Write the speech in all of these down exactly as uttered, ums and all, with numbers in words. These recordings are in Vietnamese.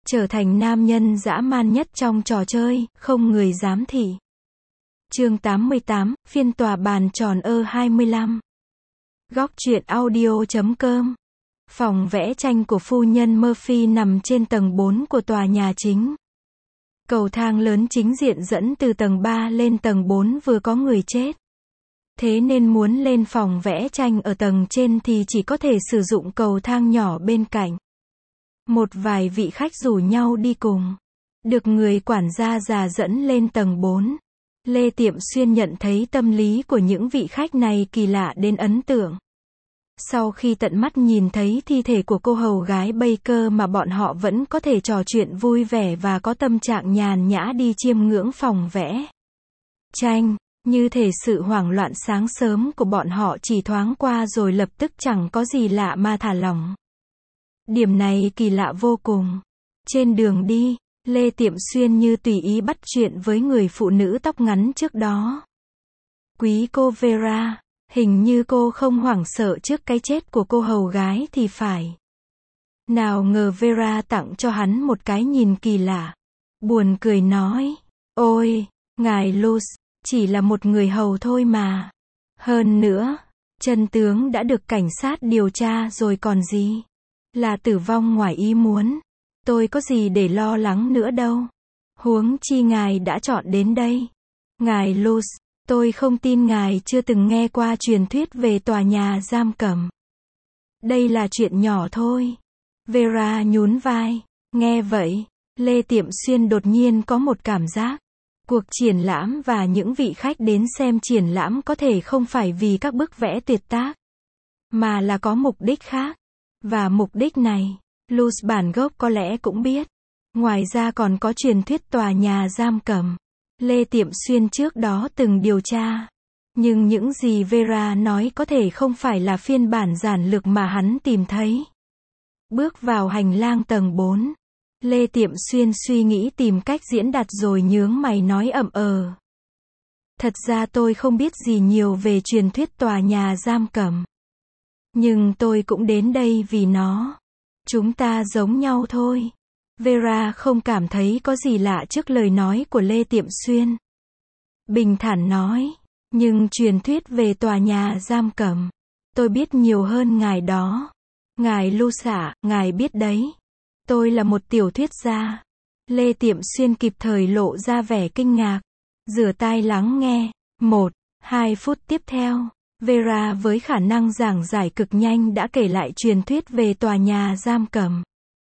trở thành nam nhân dã man nhất trong trò chơi, không người dám thị. Chương tám mươi tám, phiên tòa bàn tròn ơ hai mươi lăm. Góc truyện audio chấm com. Phòng vẽ tranh của phu nhân Murphy nằm trên tầng bốn của tòa nhà chính. Cầu thang lớn chính diện dẫn từ tầng ba lên tầng bốn vừa có người chết. Thế nên muốn lên phòng vẽ tranh ở tầng trên thì chỉ có thể sử dụng cầu thang nhỏ bên cạnh. Một vài vị khách rủ nhau đi cùng. Được người quản gia già dẫn lên tầng bốn. Lê Tiệm Xuyên nhận thấy tâm lý của những vị khách này kỳ lạ đến ấn tượng. Sau khi tận mắt nhìn thấy thi thể của cô hầu gái Baker mà bọn họ vẫn có thể trò chuyện vui vẻ và có tâm trạng nhàn nhã đi chiêm ngưỡng phòng vẽ tranh, như thể sự hoảng loạn sáng sớm của bọn họ chỉ thoáng qua rồi lập tức chẳng có gì lạ mà thả lỏng. Điểm này kỳ lạ vô cùng. Trên đường đi, Lê Tiệm Xuyên như tùy ý bắt chuyện với người phụ nữ tóc ngắn trước đó. Quý cô Vera, hình như cô không hoảng sợ trước cái chết của cô hầu gái thì phải. Nào ngờ Vera tặng cho hắn một cái nhìn kỳ lạ. Buồn cười nói, ôi, ngài Luz, chỉ là một người hầu thôi mà. Hơn nữa, chân tướng đã được cảnh sát điều tra rồi còn gì. Là tử vong ngoài ý muốn. Tôi có gì để lo lắng nữa đâu. Huống chi ngài đã chọn đến đây. Ngài Luz, tôi không tin ngài chưa từng nghe qua truyền thuyết về tòa nhà giam cầm. Đây là chuyện nhỏ thôi. Vera nhún vai. Nghe vậy, Lê Tiệm Xuyên đột nhiên có một cảm giác. Cuộc triển lãm và những vị khách đến xem triển lãm có thể không phải vì các bức vẽ tuyệt tác, mà là có mục đích khác. Và mục đích này, Luz bản gốc có lẽ cũng biết. Ngoài ra còn có truyền thuyết tòa nhà giam cầm. Lê Tiệm Xuyên trước đó từng điều tra. Nhưng những gì Vera nói có thể không phải là phiên bản giản lược mà hắn tìm thấy. Bước vào hành lang tầng bốn. Lê Tiệm Xuyên suy nghĩ tìm cách diễn đạt rồi nhướng mày nói ậm ờ. Thật ra tôi không biết gì nhiều về truyền thuyết tòa nhà giam cầm. Nhưng tôi cũng đến đây vì nó. Chúng ta giống nhau thôi. Vera không cảm thấy có gì lạ trước lời nói của Lê Tiệm Xuyên. Bình thản nói, nhưng truyền thuyết về tòa nhà giam cầm, tôi biết nhiều hơn ngài đó. Ngài Luz ạ, ngài biết đấy. Tôi là một tiểu thuyết gia. Lê Tiệm Xuyên kịp thời lộ ra vẻ kinh ngạc. Rửa tai lắng nghe. Một, hai phút tiếp theo, Vera với khả năng giảng giải cực nhanh đã kể lại truyền thuyết về tòa nhà giam cầm.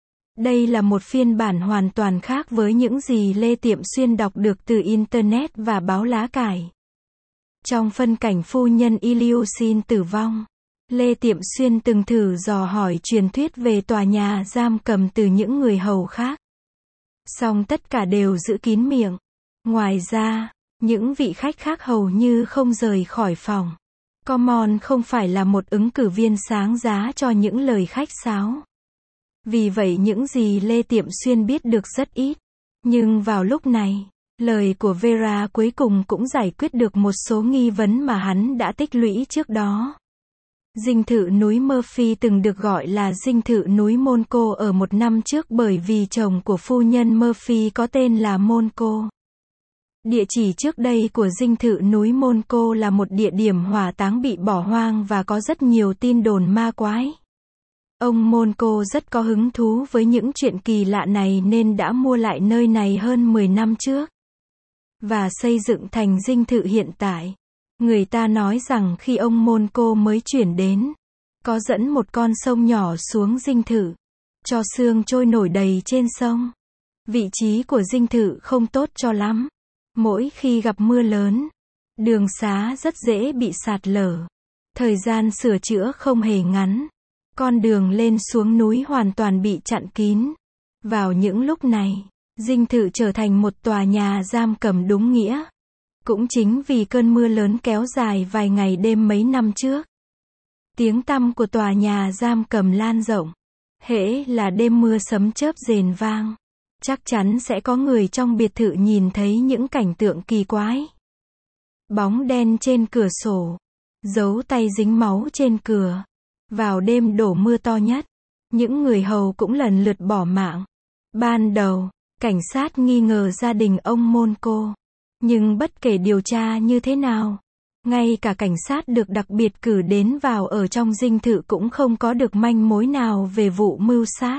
Đây là một phiên bản hoàn toàn khác với những gì Lê Tiệm Xuyên đọc được từ Internet và báo lá cải. Trong phân cảnh phu nhân Ilyushin tử vong, Lê Tiệm Xuyên từng thử dò hỏi truyền thuyết về tòa nhà giam cầm từ những người hầu khác. Song tất cả đều giữ kín miệng. Ngoài ra, những vị khách khác hầu như không rời khỏi phòng. Common không phải là một ứng cử viên sáng giá cho những lời khách sáo. Vì vậy những gì Lê Tiệm Xuyên biết được rất ít. Nhưng vào lúc này, lời của Vera cuối cùng cũng giải quyết được một số nghi vấn mà hắn đã tích lũy trước đó. Dinh thự núi Murphy từng được gọi là dinh thự núi Monaco ở một năm trước bởi vì chồng của phu nhân Murphy có tên là Monaco. Địa chỉ trước đây của dinh thự núi Monaco là một địa điểm hỏa táng bị bỏ hoang và có rất nhiều tin đồn ma quái. Ông Monaco rất có hứng thú với những chuyện kỳ lạ này nên đã mua lại nơi này hơn mười năm trước. Và xây dựng thành dinh thự hiện tại. Người ta nói rằng khi ông Monaco mới chuyển đến, có dẫn một con sông nhỏ xuống dinh thự, cho sương trôi nổi đầy trên sông. Vị trí của dinh thự không tốt cho lắm. Mỗi khi gặp mưa lớn, đường xá rất dễ bị sạt lở. Thời gian sửa chữa không hề ngắn. Con đường lên xuống núi hoàn toàn bị chặn kín. Vào những lúc này, dinh thự trở thành một tòa nhà giam cầm đúng nghĩa. Cũng chính vì cơn mưa lớn kéo dài vài ngày đêm mấy năm trước. Tiếng tăm của tòa nhà giam cầm lan rộng. Hễ là đêm mưa sấm chớp rền vang, chắc chắn sẽ có người trong biệt thự nhìn thấy những cảnh tượng kỳ quái. Bóng đen trên cửa sổ, dấu tay dính máu trên cửa. Vào đêm đổ mưa to nhất, những người hầu cũng lần lượt bỏ mạng. Ban đầu, cảnh sát nghi ngờ gia đình ông Monaco. Nhưng bất kể điều tra như thế nào, ngay cả cảnh sát được đặc biệt cử đến vào ở trong dinh thự cũng không có được manh mối nào về vụ mưu sát.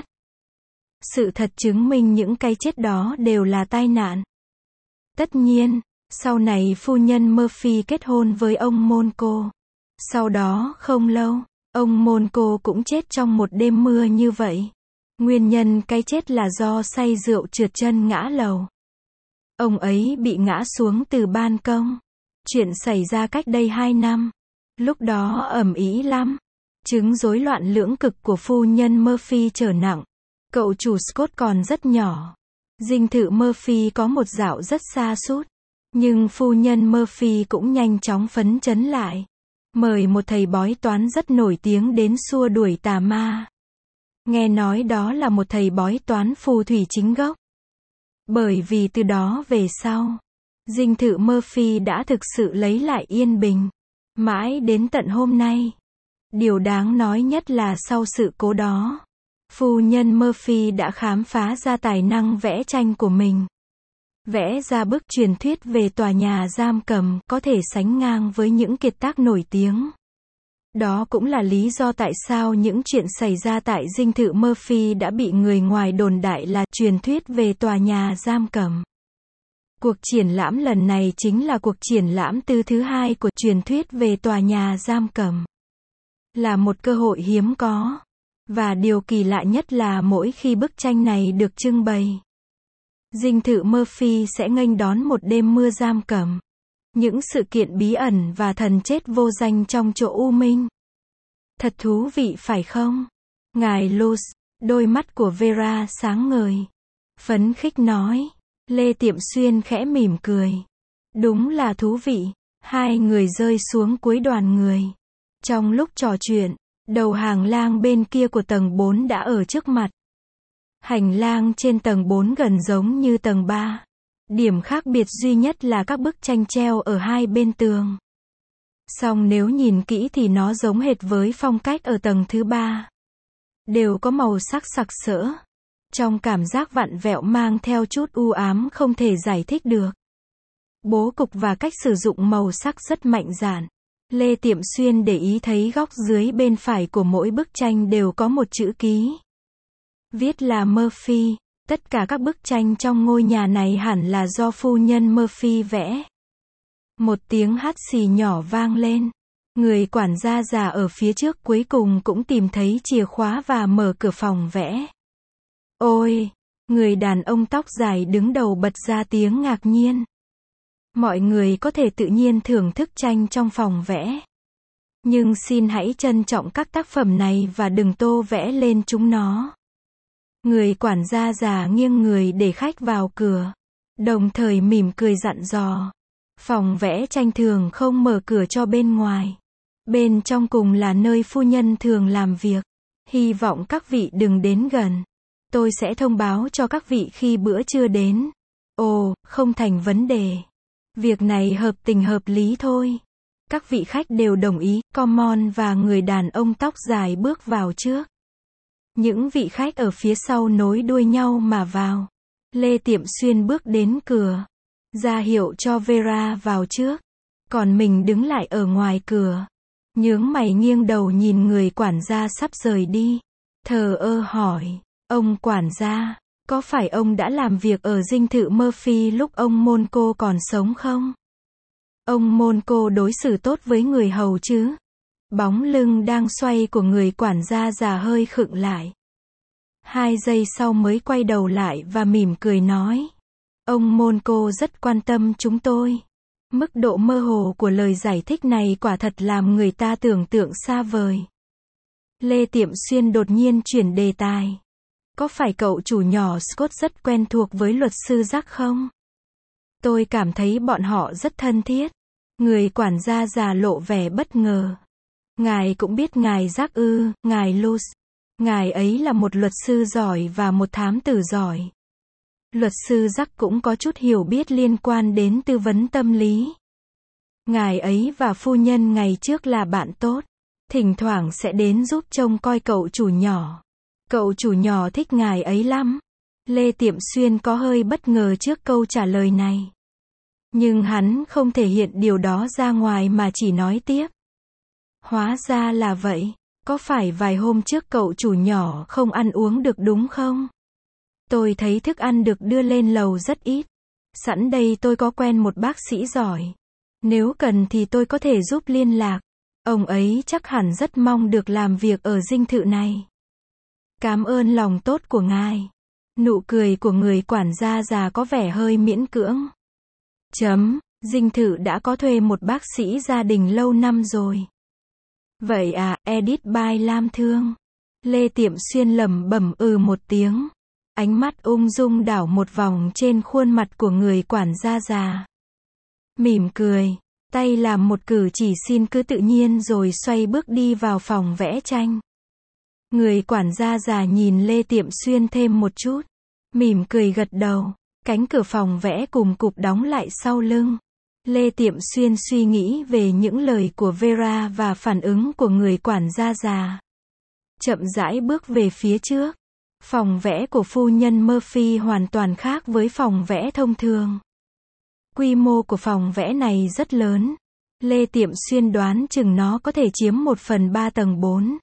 Sự thật chứng minh những cái chết đó đều là tai nạn. Tất nhiên, sau này phu nhân Murphy kết hôn với ông Monaco. Sau đó không lâu, ông Monaco cũng chết trong một đêm mưa như vậy. Nguyên nhân cái chết là do say rượu trượt chân ngã lầu. Ông ấy bị ngã xuống từ ban công. Chuyện xảy ra cách đây hai năm. Lúc đó ầm ĩ lắm. Chứng rối loạn lưỡng cực của phu nhân Murphy trở nặng. Cậu chủ Scott còn rất nhỏ. Dinh thự Murphy có một dạo rất sa sút. Nhưng phu nhân Murphy cũng nhanh chóng phấn chấn lại. Mời một thầy bói toán rất nổi tiếng đến xua đuổi tà ma. Nghe nói đó là một thầy bói toán phù thủy chính gốc. Bởi vì từ đó về sau, dinh thự Murphy đã thực sự lấy lại yên bình. Mãi đến tận hôm nay. Điều đáng nói nhất là sau sự cố đó, phu nhân Murphy đã khám phá ra tài năng vẽ tranh của mình. Vẽ ra bức truyền thuyết về tòa nhà giam cầm có thể sánh ngang với những kiệt tác nổi tiếng. Đó cũng là lý do tại sao những chuyện xảy ra tại dinh thự Murphy đã bị người ngoài đồn đại là truyền thuyết về tòa nhà giam cầm. Cuộc triển lãm lần này chính là cuộc triển lãm tư thứ hai của truyền thuyết về tòa nhà giam cầm. Là một cơ hội hiếm có. Và điều kỳ lạ nhất là mỗi khi bức tranh này được trưng bày, dinh thự Murphy sẽ nghênh đón một đêm mưa giam cầm. Những sự kiện bí ẩn và thần chết vô danh trong chỗ u minh. Thật thú vị phải không? Ngài Luz, đôi mắt của Vera sáng ngời. Phấn khích nói. Lê Tiệm Xuyên khẽ mỉm cười. Đúng là thú vị. Hai người rơi xuống cuối đoàn người. Trong lúc trò chuyện, đầu hàng lang bên kia của tầng bốn đã ở trước mặt. Hành lang trên tầng bốn gần giống như tầng ba. Điểm khác biệt duy nhất là các bức tranh treo ở hai bên tường. Song nếu nhìn kỹ thì nó giống hệt với phong cách ở tầng thứ ba. Đều có màu sắc sặc sỡ. Trong cảm giác vặn vẹo mang theo chút u ám không thể giải thích được. Bố cục và cách sử dụng màu sắc rất mạnh dạn. Lê Tiệm Xuyên để ý thấy góc dưới bên phải của mỗi bức tranh đều có một chữ ký. Viết là Murphy. Tất cả các bức tranh trong ngôi nhà này hẳn là do phu nhân Murphy vẽ. Một tiếng hắt xì nhỏ vang lên. Người quản gia già ở phía trước cuối cùng cũng tìm thấy chìa khóa và mở cửa phòng vẽ. Ôi! Người đàn ông tóc dài đứng đầu bật ra tiếng ngạc nhiên. Mọi người có thể tự nhiên thưởng thức tranh trong phòng vẽ. Nhưng xin hãy trân trọng các tác phẩm này và đừng tô vẽ lên chúng nó. Người quản gia già nghiêng người để khách vào cửa. Đồng thời mỉm cười dặn dò. Phòng vẽ tranh thường không mở cửa cho bên ngoài. Bên trong cùng là nơi phu nhân thường làm việc. Hy vọng các vị đừng đến gần. Tôi sẽ thông báo cho các vị khi bữa trưa đến. Ồ, không thành vấn đề. Việc này hợp tình hợp lý thôi. Các vị khách đều đồng ý. Common và người đàn ông tóc dài bước vào trước. Những vị khách ở phía sau nối đuôi nhau mà vào. Lê Tiệm Xuyên bước đến cửa, ra hiệu cho Vera vào trước. Còn mình đứng lại ở ngoài cửa. Nhướng mày nghiêng đầu nhìn người quản gia sắp rời đi. Thờ ơ hỏi. Ông quản gia, có phải ông đã làm việc ở dinh thự Murphy lúc ông Monaco còn sống không? Ông Monaco đối xử tốt với người hầu chứ? Bóng lưng đang xoay của người quản gia già hơi khựng lại. Hai giây sau mới quay đầu lại và mỉm cười nói. Ông Monaco rất quan tâm chúng tôi. Mức độ mơ hồ của lời giải thích này quả thật làm người ta tưởng tượng xa vời. Lê Tiệm Xuyên đột nhiên chuyển đề tài. Có phải cậu chủ nhỏ Scott rất quen thuộc với luật sư Jack không? Tôi cảm thấy bọn họ rất thân thiết. Người quản gia già lộ vẻ bất ngờ. Ngài cũng biết ngài Jack ư, ngài Luz. Ngài ấy là một luật sư giỏi và một thám tử giỏi. Luật sư Jack cũng có chút hiểu biết liên quan đến tư vấn tâm lý. Ngài ấy và phu nhân ngày trước là bạn tốt. Thỉnh thoảng sẽ đến giúp trông coi cậu chủ nhỏ. Cậu chủ nhỏ thích ngài ấy lắm. Lê Tiệm Xuyên có hơi bất ngờ trước câu trả lời này. Nhưng hắn không thể hiện điều đó ra ngoài mà chỉ nói tiếp. Hóa ra là vậy, có phải vài hôm trước cậu chủ nhỏ không ăn uống được đúng không? Tôi thấy thức ăn được đưa lên lầu rất ít. Sẵn đây tôi có quen một bác sĩ giỏi. Nếu cần thì tôi có thể giúp liên lạc. Ông ấy chắc hẳn rất mong được làm việc ở dinh thự này. Cảm ơn lòng tốt của ngài. Nụ cười của người quản gia già có vẻ hơi miễn cưỡng. Chấm, dinh thự đã có thuê một bác sĩ gia đình lâu năm rồi. Vậy à, edit by Lam Thương. Lê Tiệm Xuyên lẩm bẩm ừ một tiếng. Ánh mắt ung dung đảo một vòng trên khuôn mặt của người quản gia già. Mỉm cười, tay làm một cử chỉ xin cứ tự nhiên rồi xoay bước đi vào phòng vẽ tranh. Người quản gia già nhìn Lê Tiệm Xuyên thêm một chút. Mỉm cười gật đầu. Cánh cửa phòng vẽ cùng cụp đóng lại sau lưng. Lê Tiệm Xuyên suy nghĩ về những lời của Vera và phản ứng của người quản gia già. Chậm rãi bước về phía trước. Phòng vẽ của phu nhân Murphy hoàn toàn khác với phòng vẽ thông thường. Quy mô của phòng vẽ này rất lớn. Lê Tiệm Xuyên đoán chừng nó có thể chiếm một phần ba tầng bốn.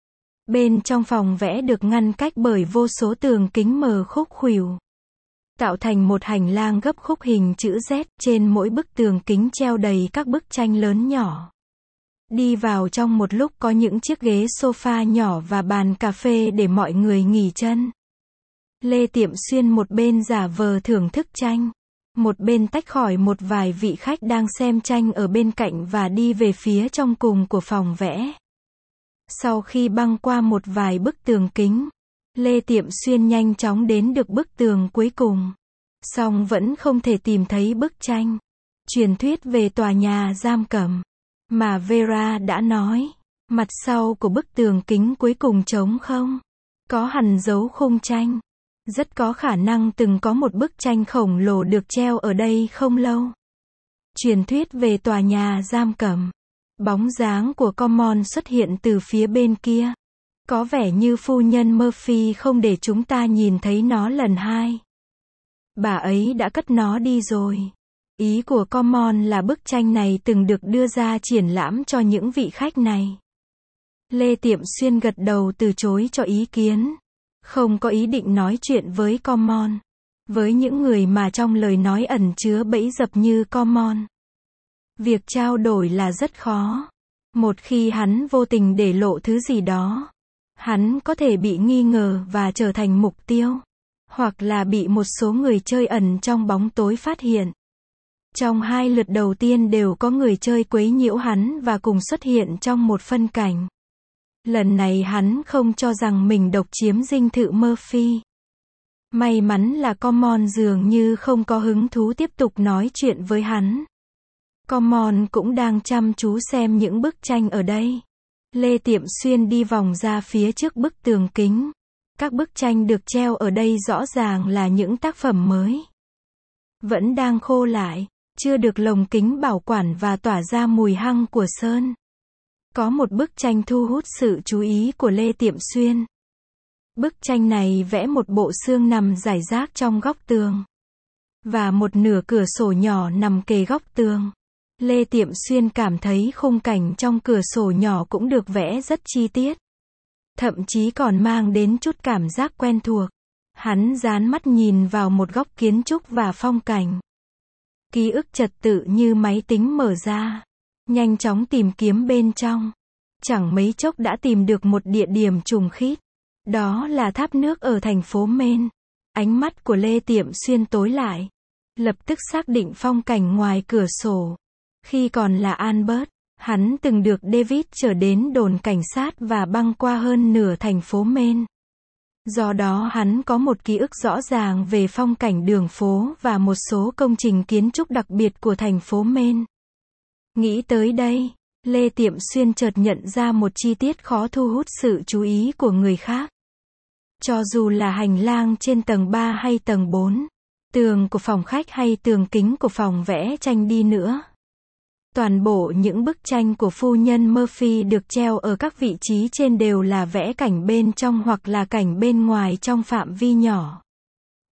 Bên trong phòng vẽ được ngăn cách bởi vô số tường kính mờ khúc khuỷu. Tạo thành một hành lang gấp khúc hình chữ Z, trên mỗi bức tường kính treo đầy các bức tranh lớn nhỏ. Đi vào trong một lúc có những chiếc ghế sofa nhỏ và bàn cà phê để mọi người nghỉ chân. Lê Tiệm Xuyên một bên giả vờ thưởng thức tranh, một bên tách khỏi một vài vị khách đang xem tranh ở bên cạnh và đi về phía trong cùng của phòng vẽ. Sau khi băng qua một vài bức tường kính, Lê Tiệm Xuyên nhanh chóng đến được bức tường cuối cùng. Song vẫn không thể tìm thấy bức tranh. Truyền thuyết về tòa nhà giam cầm mà Vera đã nói. Mặt sau của bức tường kính cuối cùng trống không. Có hằn dấu khung tranh. Rất có khả năng từng có một bức tranh khổng lồ được treo ở đây không lâu. Truyền thuyết về tòa nhà giam cầm. Bóng dáng của Common xuất hiện từ phía bên kia. Có vẻ như phu nhân Murphy không để chúng ta nhìn thấy nó lần hai. Bà ấy đã cất nó đi rồi. Ý của Common là bức tranh này từng được đưa ra triển lãm cho những vị khách này. Lê Tiệm Xuyên gật đầu từ chối cho ý kiến. Không có ý định nói chuyện với Common. Với những người mà trong lời nói ẩn chứa bẫy dập như Common. Việc trao đổi là rất khó. Một khi hắn vô tình để lộ thứ gì đó, hắn có thể bị nghi ngờ và trở thành mục tiêu. Hoặc là bị một số người chơi ẩn trong bóng tối phát hiện. Trong hai lượt đầu tiên đều có người chơi quấy nhiễu hắn và cùng xuất hiện trong một phân cảnh. Lần này hắn không cho rằng mình độc chiếm dinh thự Murphy. May mắn là Common dường như không có hứng thú tiếp tục nói chuyện với hắn. Common cũng đang chăm chú xem những bức tranh ở đây. Lê Tiệm Xuyên đi vòng ra phía trước bức tường kính. Các bức tranh được treo ở đây rõ ràng là những tác phẩm mới. Vẫn đang khô lại, chưa được lồng kính bảo quản và tỏa ra mùi hăng của sơn. Có một bức tranh thu hút sự chú ý của Lê Tiệm Xuyên. Bức tranh này vẽ một bộ xương nằm rải rác trong góc tường. Và một nửa cửa sổ nhỏ nằm kề góc tường. Lê Tiệm Xuyên cảm thấy khung cảnh trong cửa sổ nhỏ cũng được vẽ rất chi tiết. Thậm chí còn mang đến chút cảm giác quen thuộc. Hắn dán mắt nhìn vào một góc kiến trúc và phong cảnh. Ký ức trật tự như máy tính mở ra. Nhanh chóng tìm kiếm bên trong. Chẳng mấy chốc đã tìm được một địa điểm trùng khít. Đó là tháp nước ở thành phố Maine. Ánh mắt của Lê Tiệm Xuyên tối lại. Lập tức xác định phong cảnh ngoài cửa sổ. Khi còn là Albert, hắn từng được David chở đến đồn cảnh sát và băng qua hơn nửa thành phố Maine. Do đó hắn có một ký ức rõ ràng về phong cảnh đường phố và một số công trình kiến trúc đặc biệt của thành phố Maine. Nghĩ tới đây, Lê Tiệm Xuyên chợt nhận ra một chi tiết khó thu hút sự chú ý của người khác. Cho dù là hành lang trên tầng ba hay tầng bốn, tường của phòng khách hay tường kính của phòng vẽ tranh đi nữa. Toàn bộ những bức tranh của phu nhân Murphy được treo ở các vị trí trên đều là vẽ cảnh bên trong hoặc là cảnh bên ngoài trong phạm vi nhỏ.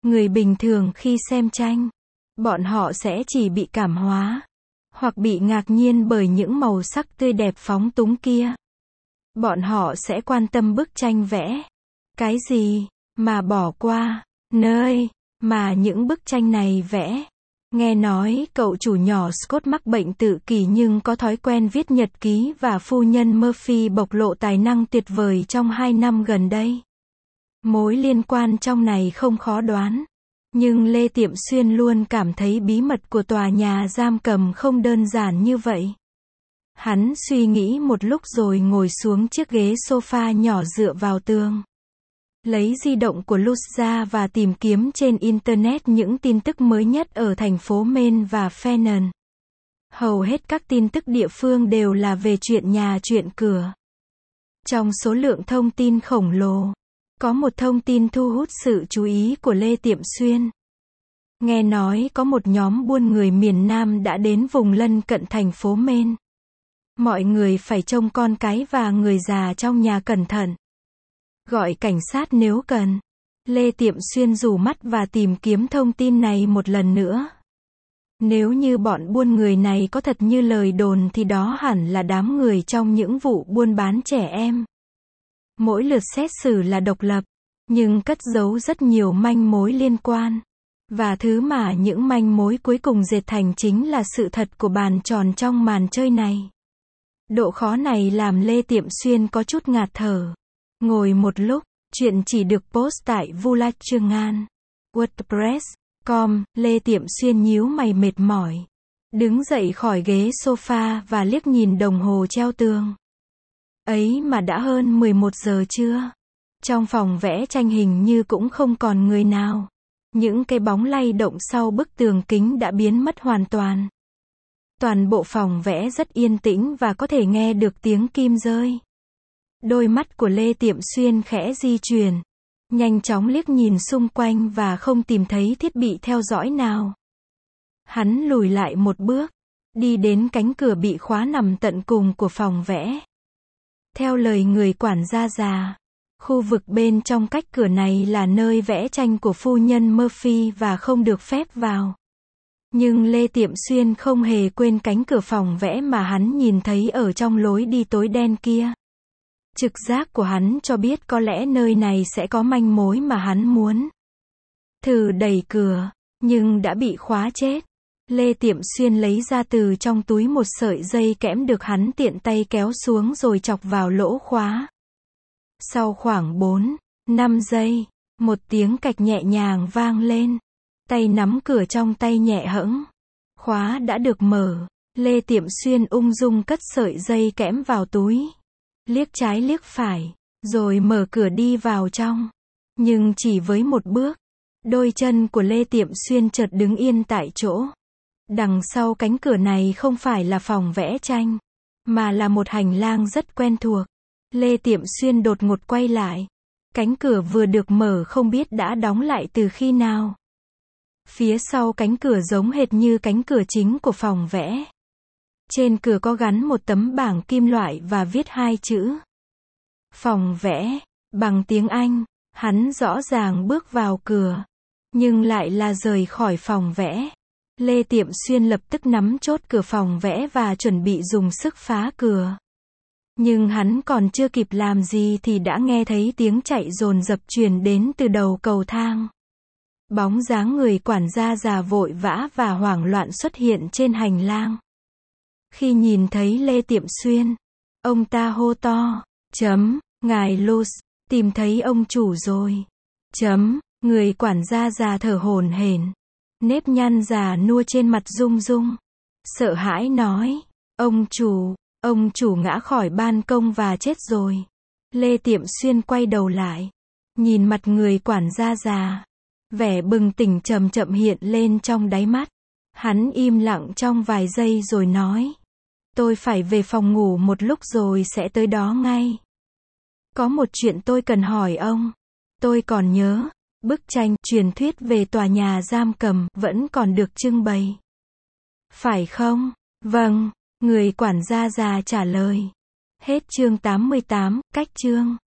Người bình thường khi xem tranh, bọn họ sẽ chỉ bị cảm hóa, hoặc bị ngạc nhiên bởi những màu sắc tươi đẹp phóng túng kia. Bọn họ sẽ quan tâm bức tranh vẽ cái gì, mà bỏ qua nơi mà những bức tranh này vẽ. Nghe nói cậu chủ nhỏ Scott mắc bệnh tự kỷ nhưng có thói quen viết nhật ký và phu nhân Murphy bộc lộ tài năng tuyệt vời trong hai năm gần đây. Mối liên quan trong này không khó đoán. Nhưng Lê Tiệm Xuyên luôn cảm thấy bí mật của tòa nhà giam cầm không đơn giản như vậy. Hắn suy nghĩ một lúc rồi ngồi xuống chiếc ghế sofa nhỏ dựa vào tường. Lấy di động của Luz ra và tìm kiếm trên Internet những tin tức mới nhất ở thành phố Maine và Fenton. Hầu hết các tin tức địa phương đều là về chuyện nhà chuyện cửa. Trong số lượng thông tin khổng lồ, có một thông tin thu hút sự chú ý của Lê Tiệm Xuyên. Nghe nói có một nhóm buôn người miền Nam đã đến vùng lân cận thành phố Maine. Mọi người phải trông con cái và người già trong nhà cẩn thận. Gọi cảnh sát nếu cần. Lê Tiệm Xuyên rủ mắt và tìm kiếm thông tin này một lần nữa. Nếu như bọn buôn người này có thật như lời đồn thì đó hẳn là đám người trong những vụ buôn bán trẻ em. Mỗi lượt xét xử là độc lập, nhưng cất giấu rất nhiều manh mối liên quan. Và thứ mà những manh mối cuối cùng dệt thành chính là sự thật của bàn tròn trong màn chơi này. Độ khó này làm Lê Tiệm Xuyên có chút ngạt thở. Ngồi một lúc, chuyện chỉ được post tại Vulachangan WordPress chấm com, Lê Tiệm Xuyên nhíu mày mệt mỏi. Đứng dậy khỏi ghế sofa và liếc nhìn đồng hồ treo tường. Ấy mà đã hơn mười một giờ trưa. Trong phòng vẽ tranh hình như cũng không còn người nào. Những cái bóng lay động sau bức tường kính đã biến mất hoàn toàn. Toàn bộ phòng vẽ rất yên tĩnh và có thể nghe được tiếng kim rơi. Đôi mắt của Lê Tiệm Xuyên khẽ di chuyển. Nhanh chóng liếc nhìn xung quanh và không tìm thấy thiết bị theo dõi nào. Hắn lùi lại một bước. Đi đến cánh cửa bị khóa nằm tận cùng của phòng vẽ. Theo lời người quản gia già, khu vực bên trong cách cửa này là nơi vẽ tranh của phu nhân Murphy và không được phép vào. Nhưng Lê Tiệm Xuyên không hề quên cánh cửa phòng vẽ mà hắn nhìn thấy ở trong lối đi tối đen kia. Trực giác của hắn cho biết có lẽ nơi này sẽ có manh mối mà hắn muốn. Thử đẩy cửa, nhưng đã bị khóa chết. Lê Tiệm Xuyên lấy ra từ trong túi một sợi dây kẽm được hắn tiện tay kéo xuống rồi chọc vào lỗ khóa. Sau khoảng bốn, năm giây, một tiếng cạch nhẹ nhàng vang lên. Tay nắm cửa trong tay nhẹ hẫng. Khóa đã được mở. Lê Tiệm Xuyên ung dung cất sợi dây kẽm vào túi. Liếc trái liếc phải, rồi mở cửa đi vào trong. Nhưng chỉ với một bước, đôi chân của Lê Tiệm Xuyên chợt đứng yên tại chỗ. Đằng sau cánh cửa này không phải là phòng vẽ tranh, mà là một hành lang rất quen thuộc. Lê Tiệm Xuyên đột ngột quay lại. Cánh cửa vừa được mở không biết đã đóng lại từ khi nào. Phía sau cánh cửa giống hệt như cánh cửa chính của phòng vẽ. Trên cửa có gắn một tấm bảng kim loại và viết hai chữ. Phòng vẽ, bằng tiếng Anh. Hắn rõ ràng bước vào cửa, nhưng lại là rời khỏi phòng vẽ. Lê Tiệm Xuyên lập tức nắm chốt cửa phòng vẽ và chuẩn bị dùng sức phá cửa. Nhưng hắn còn chưa kịp làm gì thì đã nghe thấy tiếng chạy dồn dập truyền đến từ đầu cầu thang. Bóng dáng người quản gia già vội vã và hoảng loạn xuất hiện trên hành lang. Khi nhìn thấy Lê Tiệm Xuyên, ông ta hô to, chấm, ngài Luz, tìm thấy ông chủ rồi. Chấm, người quản gia già thở hổn hển. Nếp nhăn già nua trên mặt rung rung. Sợ hãi nói, ông chủ, ông chủ ngã khỏi ban công và chết rồi. Lê Tiệm Xuyên quay đầu lại, nhìn mặt người quản gia già. Vẻ bừng tỉnh chậm chậm hiện lên trong đáy mắt. Hắn im lặng trong vài giây rồi nói, tôi phải về phòng ngủ một lúc rồi sẽ tới đó ngay. Có một chuyện tôi cần hỏi ông. Tôi còn nhớ, bức tranh truyền thuyết về tòa nhà giam cầm vẫn còn được trưng bày. Phải không? Vâng, người quản gia già trả lời. Hết chương tám mươi tám, cách chương.